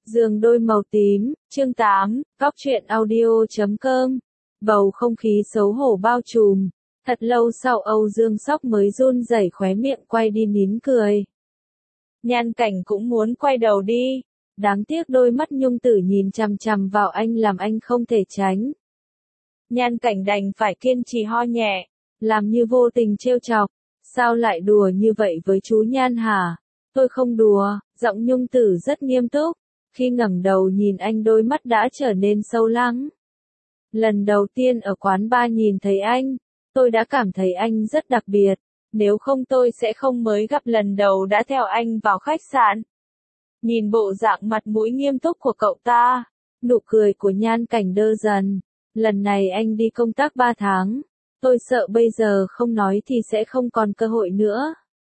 Giường đôi màu tím, chương 8, góc truyện audio.com. Bầu không khí xấu hổ bao trùm. Thật lâu sau Âu Dương Sóc mới run rẩy khóe miệng quay đi nín cười. Nhan Cảnh cũng muốn quay đầu đi. Đáng tiếc đôi mắt Nhung Tử nhìn chằm chằm vào anh làm anh không thể tránh. Nhan Cảnh đành phải kiên trì ho nhẹ, làm như vô tình trêu chọc. Sao lại đùa như vậy với chú Nhan hả? Tôi không đùa, giọng Nhung Tử rất nghiêm túc. Khi ngẩng đầu nhìn anh đôi mắt đã trở nên sâu lắng. Lần đầu tiên ở quán bar nhìn thấy anh, tôi đã cảm thấy anh rất đặc biệt. Nếu không tôi sẽ không mới gặp lần đầu đã theo anh vào khách sạn. Nhìn bộ dạng mặt mũi nghiêm túc của cậu ta, nụ cười của Nhan Cảnh đơ dần. Lần này anh đi công tác 3 tháng. Tôi sợ bây giờ không nói thì sẽ không còn cơ hội nữa.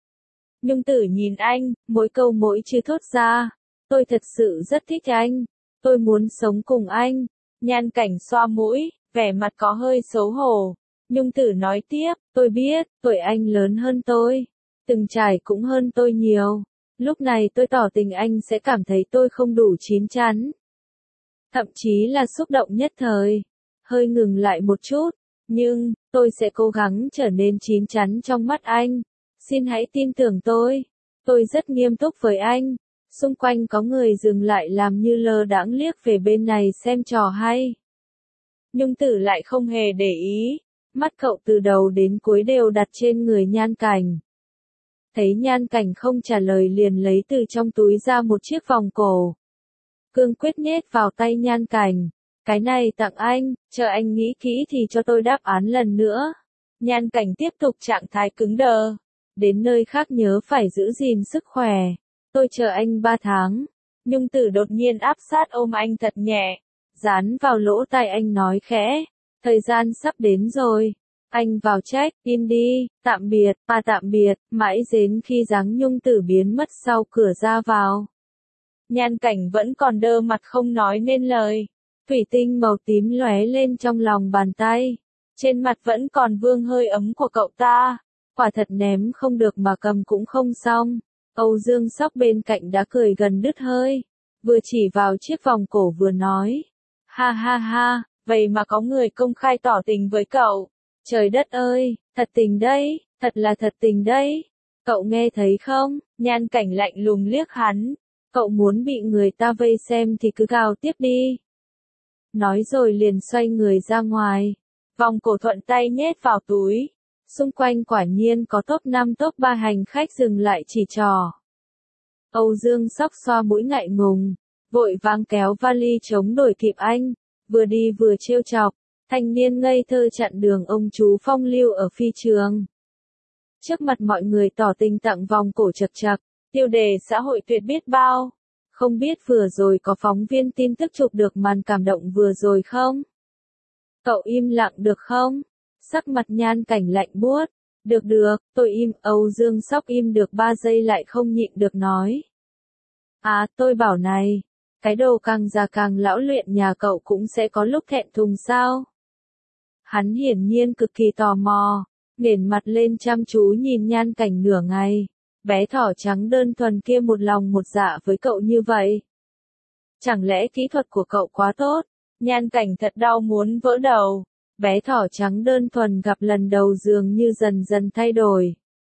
Nhung Tử nhìn anh, mỗi câu mỗi chữ thốt ra. Tôi thật sự rất thích anh. Tôi muốn sống cùng anh. Nhan Cảnh xoa mũi, vẻ mặt có hơi xấu hổ. Nhung Tử nói tiếp, tôi biết, tuổi anh lớn hơn tôi. Từng trải cũng hơn tôi nhiều. Lúc này tôi tỏ tình anh sẽ cảm thấy tôi không đủ chín chắn. Thậm chí là xúc động nhất thời. Hơi ngừng lại một chút. Nhưng, tôi sẽ cố gắng trở nên chín chắn trong mắt anh. Xin hãy tin tưởng tôi. Tôi rất nghiêm túc với anh. Xung quanh có người dừng lại làm như lơ đãng liếc về bên này xem trò hay. Nhung Tử lại không hề để ý. Mắt cậu từ đầu đến cuối đều đặt trên người Nhan Cảnh. Thấy Nhan Cảnh không trả lời liền lấy từ trong túi ra một chiếc vòng cổ. Cương quyết nhét vào tay Nhan Cảnh. Cái này tặng anh, chờ anh nghĩ kỹ thì cho tôi đáp án lần nữa. Nhan Cảnh tiếp tục trạng thái cứng đờ. Đến nơi khác nhớ phải giữ gìn sức khỏe. Tôi chờ anh 3 tháng. Nhung Tử đột nhiên áp sát ôm anh thật nhẹ. Dán vào lỗ tai anh nói khẽ. Thời gian sắp đến rồi. Anh vào check-in đi, tạm biệt, tạm biệt, mãi đến khi dáng Nhung Tử biến mất sau cửa ra vào. Nhan Cảnh vẫn còn đơ mặt không nói nên lời. Thủy tinh màu tím lóe lên trong lòng bàn tay. Trên mặt vẫn còn vương hơi ấm của cậu ta. Quả thật ném không được mà cầm cũng không xong. Âu Dương Sóc bên cạnh đã cười gần đứt hơi. Vừa chỉ vào chiếc vòng cổ vừa nói. Ha ha ha, vậy mà có người công khai tỏ tình với cậu. Trời đất ơi, thật tình đấy, thật là thật tình đấy. Cậu nghe thấy không? Nhan Cảnh lạnh lùng liếc hắn. Cậu muốn bị người ta vây xem thì cứ gào tiếp đi. Nói rồi liền xoay người ra ngoài. Vòng cổ thuận tay nhét vào túi. Xung quanh quả nhiên có top 5 top 3 hành khách dừng lại chỉ trò. Âu Dương Sóc xoa mũi ngại ngùng. Vội vàng kéo vali chống đổi kịp anh. Vừa đi vừa trêu chọc. Thanh niên ngây thơ chặn đường ông chú phong lưu ở phi trường. Trước mặt mọi người tỏ tình tặng vòng cổ chật chật. Tiêu đề xã hội tuyệt biết bao. Không biết vừa rồi có phóng viên tin tức chụp được màn cảm động vừa rồi không? Cậu im lặng được không? Sắc mặt Nhan Cảnh lạnh buốt. Được được, tôi im. Âu Dương Sóc im được 3 giây lại không nhịn được nói. À, tôi bảo này. Cái đồ càng già càng lão luyện nhà cậu cũng sẽ có lúc thẹn thùng sao? Hắn hiển nhiên cực kỳ tò mò. Nghển mặt lên chăm chú nhìn Nhan Cảnh nửa ngày. Bé thỏ trắng đơn thuần kia một lòng một dạ với cậu như vậy. Chẳng lẽ kỹ thuật của cậu quá tốt? Nhan Cảnh thật đau muốn vỡ đầu. Bé thỏ trắng đơn thuần gặp lần đầu dường như dần dần thay đổi.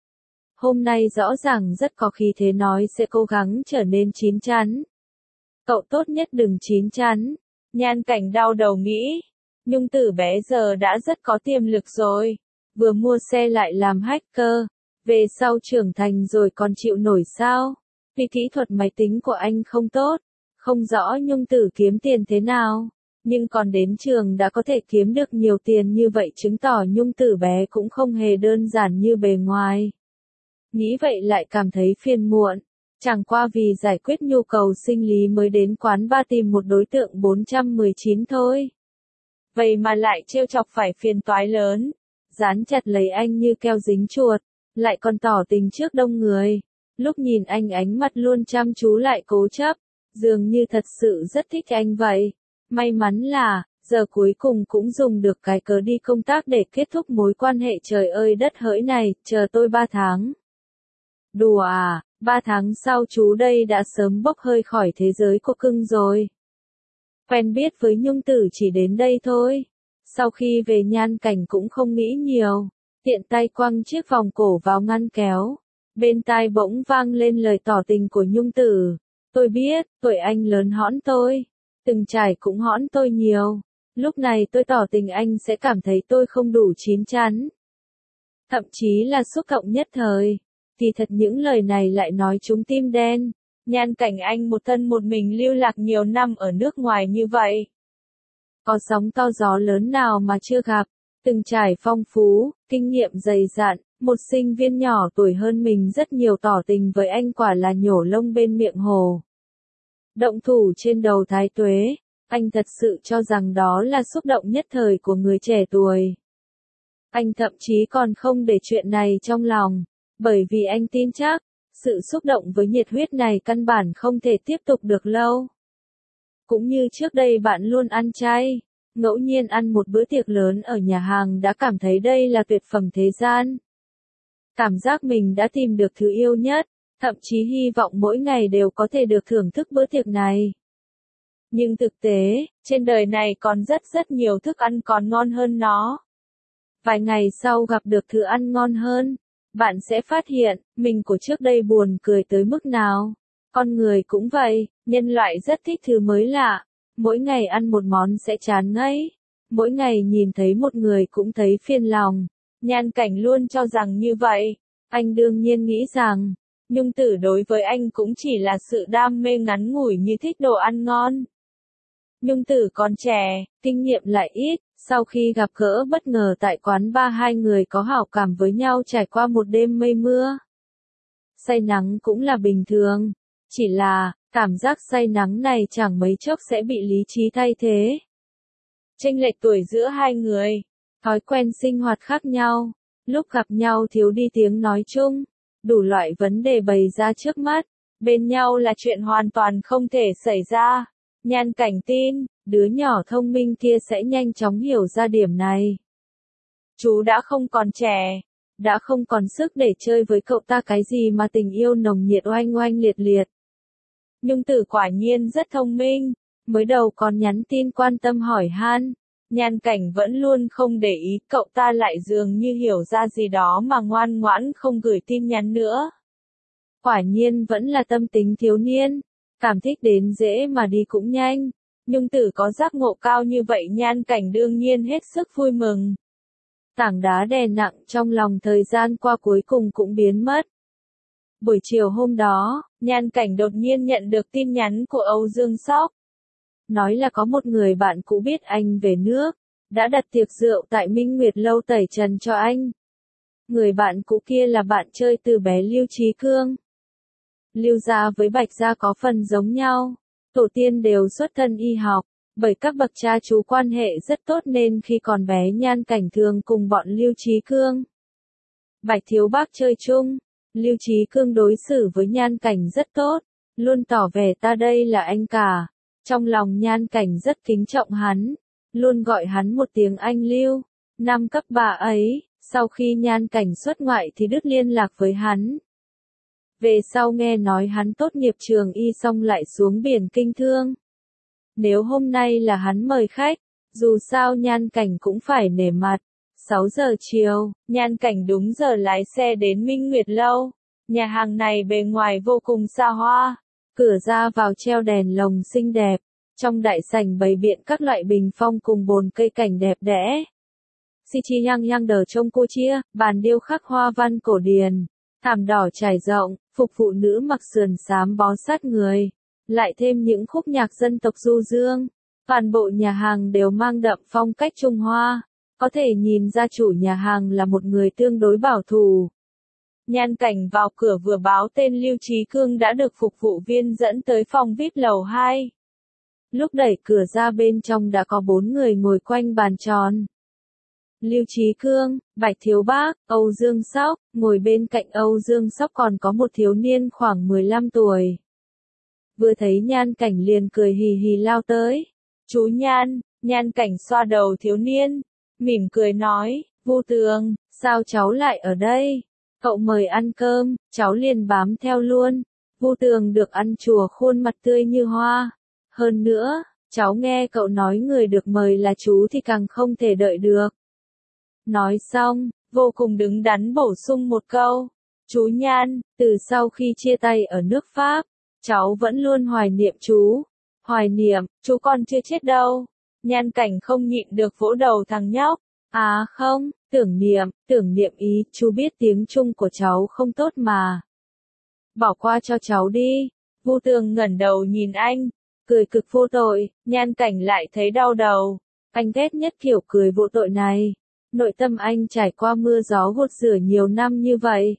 Hôm nay rõ ràng rất có khí thế nói sẽ cố gắng trở nên chín chắn. Cậu tốt nhất đừng chín chắn. Nhan Cảnh đau đầu nghĩ. Nhung Tử bé giờ đã rất có tiềm lực rồi. Vừa mua xe lại làm hacker. Về sau trưởng thành rồi còn chịu nổi sao? Vì kỹ thuật máy tính của anh không tốt. Không rõ Nhung Tử kiếm tiền thế nào. Nhưng còn đến trường đã có thể kiếm được nhiều tiền như vậy chứng tỏ Nhung Tử bé cũng không hề đơn giản như bề ngoài. Nghĩ vậy lại cảm thấy phiền muộn. Chẳng qua vì giải quyết nhu cầu sinh lý mới đến quán bar tìm một đối tượng 419 thôi. Vậy mà lại trêu chọc phải phiền toái lớn. Dán chặt lấy anh như keo dính chuột. Lại còn tỏ tình trước đông người. Lúc nhìn anh ánh mắt luôn chăm chú lại cố chấp. Dường như thật sự rất thích anh vậy. May mắn là, giờ cuối cùng cũng dùng được cái cớ đi công tác để kết thúc mối quan hệ trời ơi đất hỡi này, chờ tôi 3 tháng. Đùa à, 3 tháng sau chú đây đã sớm bốc hơi khỏi thế giới của cưng rồi. Quen biết với Nhung Tử chỉ đến đây thôi. Sau khi về Nhan Cảnh cũng không nghĩ nhiều, tiện tay quăng chiếc vòng cổ vào ngăn kéo. Bên tai bỗng vang lên lời tỏ tình của Nhung Tử. Tôi biết, tuổi anh lớn hõn tôi. Từng trải cũng hõn tôi nhiều. Lúc này tôi tỏ tình anh sẽ cảm thấy tôi không đủ chín chắn. Thậm chí là xúc động nhất thời. Thì thật những lời này lại nói trúng tim đen. Nhan Cảnh anh một thân một mình lưu lạc nhiều năm ở nước ngoài như vậy. Có sóng to gió lớn nào mà chưa gặp. Từng trải phong phú, kinh nghiệm dày dặn. Một sinh viên nhỏ tuổi hơn mình rất nhiều tỏ tình với anh quả là nhổ lông bên miệng hồ. Động thủ trên đầu thái tuế. Anh thật sự cho rằng đó là xúc động nhất thời của người trẻ tuổi. Anh thậm chí còn không để chuyện này trong lòng, bởi vì anh tin chắc, sự xúc động với nhiệt huyết này căn bản không thể tiếp tục được lâu. Cũng như trước đây bạn luôn ăn chay, ngẫu nhiên ăn một bữa tiệc lớn ở nhà hàng đã cảm thấy đây là tuyệt phẩm thế gian. Cảm giác mình đã tìm được thứ yêu nhất, thậm chí hy vọng mỗi ngày đều có thể được thưởng thức bữa tiệc này. Nhưng thực tế, trên đời này còn rất nhiều thức ăn còn ngon hơn nó. Vài ngày sau gặp được thứ ăn ngon hơn, bạn sẽ phát hiện, mình của trước đây buồn cười tới mức nào. Con người cũng vậy, nhân loại rất thích thứ mới lạ. Mỗi ngày ăn một món sẽ chán ngấy. Mỗi ngày nhìn thấy một người cũng thấy phiền lòng. Nhan Cảnh luôn cho rằng như vậy. Anh đương nhiên nghĩ rằng, Nhung Tử đối với anh cũng chỉ là sự đam mê ngắn ngủi như thích đồ ăn ngon. Nhung Tử còn trẻ, kinh nghiệm lại ít, sau khi gặp gỡ bất ngờ tại quán bar hai người có hảo cảm với nhau trải qua một đêm mây mưa. Say nắng cũng là bình thường, chỉ là, cảm giác say nắng này chẳng mấy chốc sẽ bị lý trí thay thế. Chênh lệch tuổi giữa hai người, thói quen sinh hoạt khác nhau, lúc gặp nhau thiếu đi tiếng nói chung, đủ loại vấn đề bày ra trước mắt, bên nhau là chuyện hoàn toàn không thể xảy ra. Nhan Cảnh tin, đứa nhỏ thông minh kia sẽ nhanh chóng hiểu ra điểm này. Chú đã không còn trẻ, đã không còn sức để chơi với cậu ta cái gì mà tình yêu nồng nhiệt oanh oanh liệt liệt. Nhung Tử quả nhiên rất thông minh, mới đầu còn nhắn tin quan tâm hỏi han. Nhan Cảnh vẫn luôn không để ý, cậu ta lại dường như hiểu ra gì đó mà ngoan ngoãn không gửi tin nhắn nữa. Quả nhiên vẫn là tâm tính thiếu niên. Cảm thích đến dễ mà đi cũng nhanh. Nhung Tử có giác ngộ cao như vậy Nhan Cảnh đương nhiên hết sức vui mừng. Tảng đá đè nặng trong lòng thời gian qua cuối cùng cũng biến mất. Buổi chiều hôm đó, Nhan Cảnh đột nhiên nhận được tin nhắn của Âu Dương Sóc. Nói là có một người bạn cũ biết anh về nước, đã đặt tiệc rượu tại Minh Nguyệt Lâu tẩy trần cho anh. Người bạn cũ kia là bạn chơi từ bé Lưu Trí Cương. Lưu gia với Bạch gia có phần giống nhau, tổ tiên đều xuất thân y học, bởi các bậc cha chú quan hệ rất tốt nên khi còn bé Nhan Cảnh thường cùng bọn Lưu Trí Cương, Bạch Thiếu Bác chơi chung. Lưu Trí Cương đối xử với Nhan Cảnh rất tốt, luôn tỏ vẻ ta đây là anh cả. Trong lòng Nhan Cảnh rất kính trọng hắn, luôn gọi hắn một tiếng anh Lưu. Năm cấp 3 ấy, sau khi Nhan Cảnh xuất ngoại thì đứt liên lạc với hắn. Về sau nghe nói hắn tốt nghiệp trường y xong lại xuống biển kinh thương. Nếu hôm nay là hắn mời khách, dù sao Nhan Cảnh cũng phải nể mặt. 6 giờ chiều, Nhan Cảnh đúng giờ lái xe đến Minh Nguyệt Lâu. Nhà hàng này bề ngoài vô cùng xa hoa, cửa ra vào treo đèn lồng xinh đẹp. Trong đại sảnh bày biện các loại bình phong cùng bồn cây cảnh đẹp đẽ. Si chi yang yang đờ trông cô chia, bàn điêu khắc hoa văn cổ điển. Thảm đỏ trải rộng, phục phụ nữ mặc sườn xám bó sát người. Lại thêm những khúc nhạc dân tộc du dương. Toàn bộ nhà hàng đều mang đậm phong cách Trung Hoa. Có thể nhìn ra chủ nhà hàng là một người tương đối bảo thủ. Nhan Cảnh vào cửa vừa báo tên Lưu Trí Cương đã được phục vụ viên dẫn tới phòng VIP lầu 2. Lúc đẩy cửa ra bên trong đã có 4 người ngồi quanh bàn tròn. Lưu Trí Cương, Bạch Thiếu Bác, Âu Dương Sóc, ngồi bên cạnh Âu Dương Sóc còn có một thiếu niên khoảng 15 tuổi. Vừa thấy Nhan Cảnh liền cười hì hì lao tới. Chú Nhan, Nhan Cảnh xoa đầu thiếu niên, mỉm cười nói, Vu Tường, sao cháu lại ở đây? Cậu mời ăn cơm, cháu liền bám theo luôn. Vu Tường được ăn chùa khuôn mặt tươi như hoa. Hơn nữa, cháu nghe cậu nói người được mời là chú thì càng không thể đợi được. Nói xong, vô cùng đứng đắn bổ sung một câu. Chú Nhan, từ sau khi chia tay ở nước Pháp, cháu vẫn luôn hoài niệm chú. Hoài niệm, chú còn chưa chết đâu. Nhan Cảnh không nhịn được vỗ đầu thằng nhóc. À không, tưởng niệm ý, chú biết tiếng Trung của cháu không tốt mà. Bỏ qua cho cháu đi. Vu Tường ngẩng đầu nhìn anh, cười cực vô tội, Nhan Cảnh lại thấy đau đầu. Anh ghét nhất kiểu cười vô tội này. Nội tâm anh trải qua mưa gió gột rửa nhiều năm như vậy.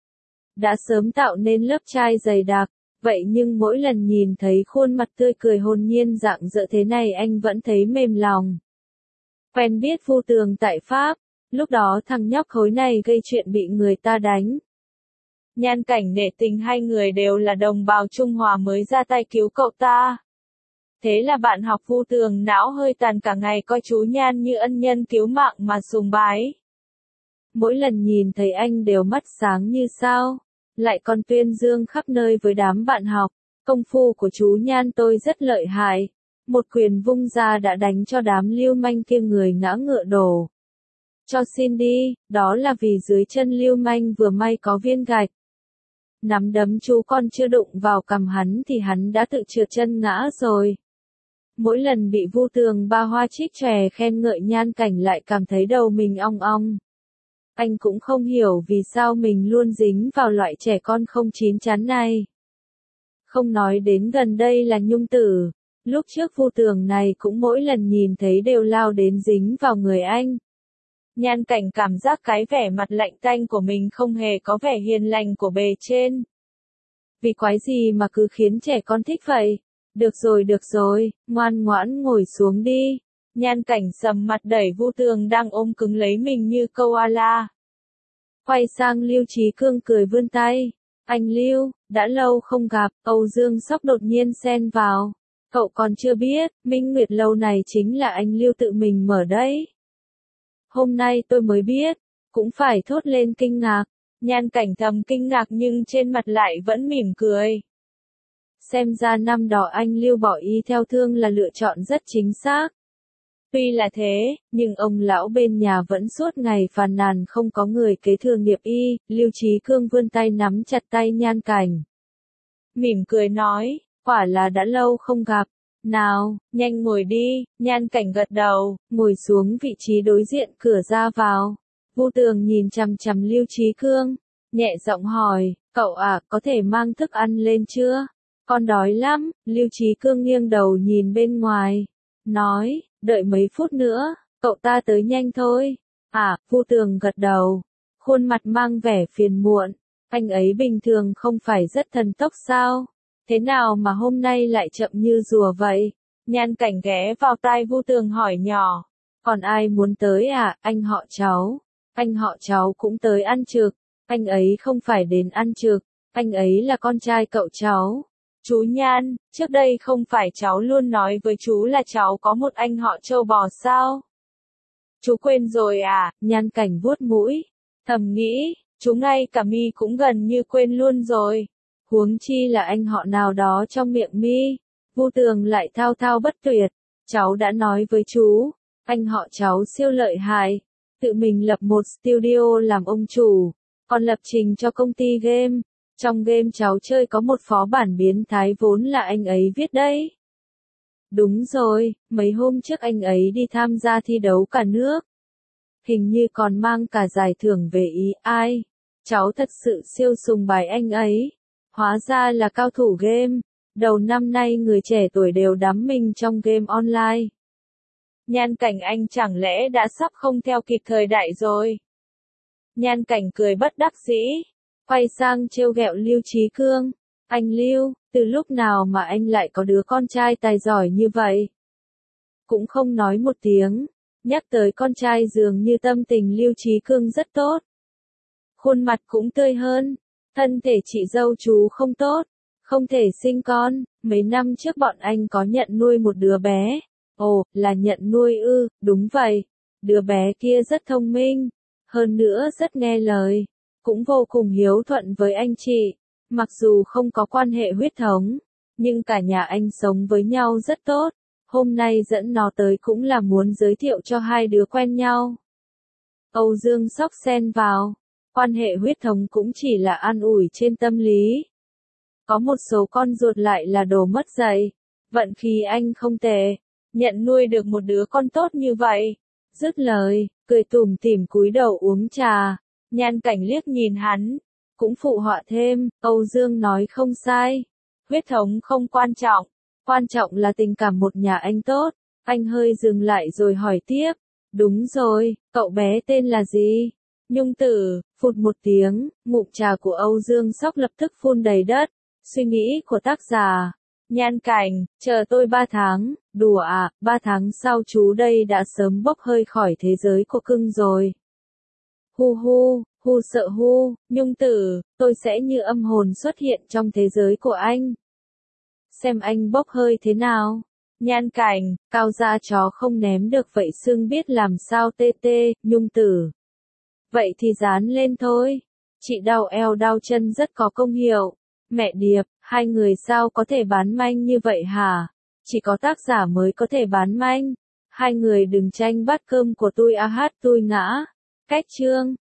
Đã sớm tạo nên lớp trai dày đặc, vậy nhưng mỗi lần nhìn thấy khuôn mặt tươi cười hồn nhiên rạng rỡ thế này anh vẫn thấy mềm lòng. Quen biết Vu Tường tại Pháp, lúc đó thằng nhóc khối này gây chuyện bị người ta đánh. Nhan Cảnh nể tình hai người đều là đồng bào Trung Hoa mới ra tay cứu cậu ta. Thế là bạn học Vu Tường não hơi tàn cả ngày coi chú Nhan như ân nhân cứu mạng mà sùng bái. Mỗi lần nhìn thấy anh đều mắt sáng như sao, lại còn tuyên dương khắp nơi với đám bạn học. Công phu của chú Nhan tôi rất lợi hại. Một quyền vung ra đã đánh cho đám lưu manh kia người ngã ngựa đổ. Cho xin đi, đó là vì dưới chân lưu manh vừa may có viên gạch. Nắm đấm chú còn chưa đụng vào cằm hắn thì hắn đã tự trượt chân ngã rồi. Mỗi lần bị Vu Tường ba hoa trích chòe khen ngợi Nhan Cảnh lại cảm thấy đầu mình ong ong. Anh cũng không hiểu vì sao mình luôn dính vào loại trẻ con không chín chắn này. Không nói đến gần đây là Nhung Tử. Lúc trước Vu Tường này cũng mỗi lần nhìn thấy đều lao đến dính vào người anh. Nhan Cảnh cảm giác cái vẻ mặt lạnh tanh của mình không hề có vẻ hiền lành của bề trên. Vì quái gì mà cứ khiến trẻ con thích vậy? Được rồi, ngoan ngoãn ngồi xuống đi. Nhan Cảnh sầm mặt đẩy Vu Tường đang ôm cứng lấy mình như koala. Quay sang Lưu Chí Cương cười vươn tay. Anh Lưu, đã lâu không gặp, Âu Dương Sóc đột nhiên xen vào. Cậu còn chưa biết, Minh Nguyệt lâu này chính là anh Lưu tự mình mở đấy. Hôm nay tôi mới biết, cũng phải thốt lên kinh ngạc. Nhan Cảnh thầm kinh ngạc nhưng trên mặt lại vẫn mỉm cười. Xem ra năm đó anh Lưu bỏ y theo thương là lựa chọn rất chính xác. Tuy là thế, nhưng ông lão bên nhà vẫn suốt ngày phàn nàn không có người kế thừa nghiệp y. Lưu Chí Cương vươn tay nắm chặt tay Nhan Cảnh. Mỉm cười nói, quả là đã lâu không gặp. Nào, nhanh ngồi đi. Nhan Cảnh gật đầu, ngồi xuống vị trí đối diện cửa ra vào. Vu Tường nhìn chằm chằm Lưu Chí Cương, nhẹ giọng hỏi, cậu à, có thể mang thức ăn lên chưa? Con đói lắm. Lưu Chí Cương nghiêng đầu nhìn bên ngoài, nói, đợi mấy phút nữa, cậu ta tới nhanh thôi. À, Vu Tường gật đầu, khuôn mặt mang vẻ phiền muộn. Anh ấy bình thường không phải rất thần tốc sao? Thế nào mà hôm nay lại chậm như rùa vậy? Nhan Cảnh ghé vào tai Vu Tường hỏi nhỏ. Còn ai muốn tới à? Anh họ cháu. Anh họ cháu cũng tới ăn trực. Anh ấy không phải đến ăn trực. Anh ấy là con trai cậu cháu. Chú Nhan, trước đây không phải cháu luôn nói với chú là cháu có một anh họ trâu bò sao? Chú quên rồi à? Nhan Cảnh vuốt mũi. Thầm nghĩ, chú ngay cả mi cũng gần như quên luôn rồi. Huống chi là anh họ nào đó trong miệng mi. Vu Tường lại thao thao bất tuyệt. Cháu đã nói với chú, anh họ cháu siêu lợi hại. Tự mình lập một studio làm ông chủ, còn lập trình cho công ty game. Trong game cháu chơi có một phó bản biến thái vốn là anh ấy viết đấy. Đúng rồi, mấy hôm trước anh ấy đi tham gia thi đấu cả nước. Hình như còn mang cả giải thưởng về ý ai. Cháu thật sự siêu sùng bái anh ấy. Hóa ra là cao thủ game. Đầu năm nay người trẻ tuổi đều đắm mình trong game online. Nhan Cảnh anh chẳng lẽ đã sắp không theo kịp thời đại rồi? Nhan Cảnh cười bất đắc dĩ, quay sang trêu ghẹo Lưu Chí Cương. Anh Lưu, từ lúc nào mà anh lại có đứa con trai tài giỏi như vậy? Cũng không nói một tiếng. Nhắc tới con trai dường như tâm tình Lưu Chí Cương rất tốt. Khuôn mặt cũng tươi hơn. Thân thể chị dâu chú không tốt, không thể sinh con. Mấy năm trước bọn anh có nhận nuôi một đứa bé. Ồ, là nhận nuôi ư? Đúng vậy. Đứa bé kia rất thông minh, hơn nữa rất nghe lời. cũng vô cùng hiếu thuận với anh chị. Mặc dù không có quan hệ huyết thống, nhưng cả nhà anh sống với nhau rất tốt. Hôm nay dẫn nó tới cũng là muốn giới thiệu cho hai đứa quen nhau. Âu Dương Sóc xen vào. Quan hệ huyết thống cũng chỉ là an ủi trên tâm lý. Có một số con ruột lại là đồ mất dạy. Vận khí anh không tệ. Nhận nuôi được một đứa con tốt như vậy. Dứt lời, cười tủm tỉm cúi đầu uống trà. Nhan Cảnh liếc nhìn hắn. Cũng phụ họa thêm, Âu Dương nói không sai. Huyết thống không quan trọng. Quan trọng là tình cảm một nhà anh tốt. Anh hơi dừng lại rồi hỏi tiếp. Đúng rồi, cậu bé tên là gì? Nhung Tử. Phụt một tiếng, ngụm trà của Âu Dương Sóc lập tức phun đầy đất. Suy nghĩ của tác giả. Nhan Cảnh, chờ tôi 3 tháng, đùa à, 3 tháng sau chú đây đã sớm bốc hơi khỏi thế giới của cưng rồi. Hu hu, hu sợ hu, Nhung Tử, tôi sẽ như âm hồn xuất hiện trong thế giới của anh. Xem anh bốc hơi thế nào. Nhan Cảnh, cao da chó không ném được vậy xương biết làm sao tê tê, Nhung Tử. Vậy thì dán lên thôi. Chị đau eo đau chân rất có công hiệu. Mẹ Điệp, hai người sao có thể bán manh như vậy hả? Chỉ có tác giả mới có thể bán manh. Hai người đừng tranh bát cơm của tôi a hát tôi ngã. Cách chương.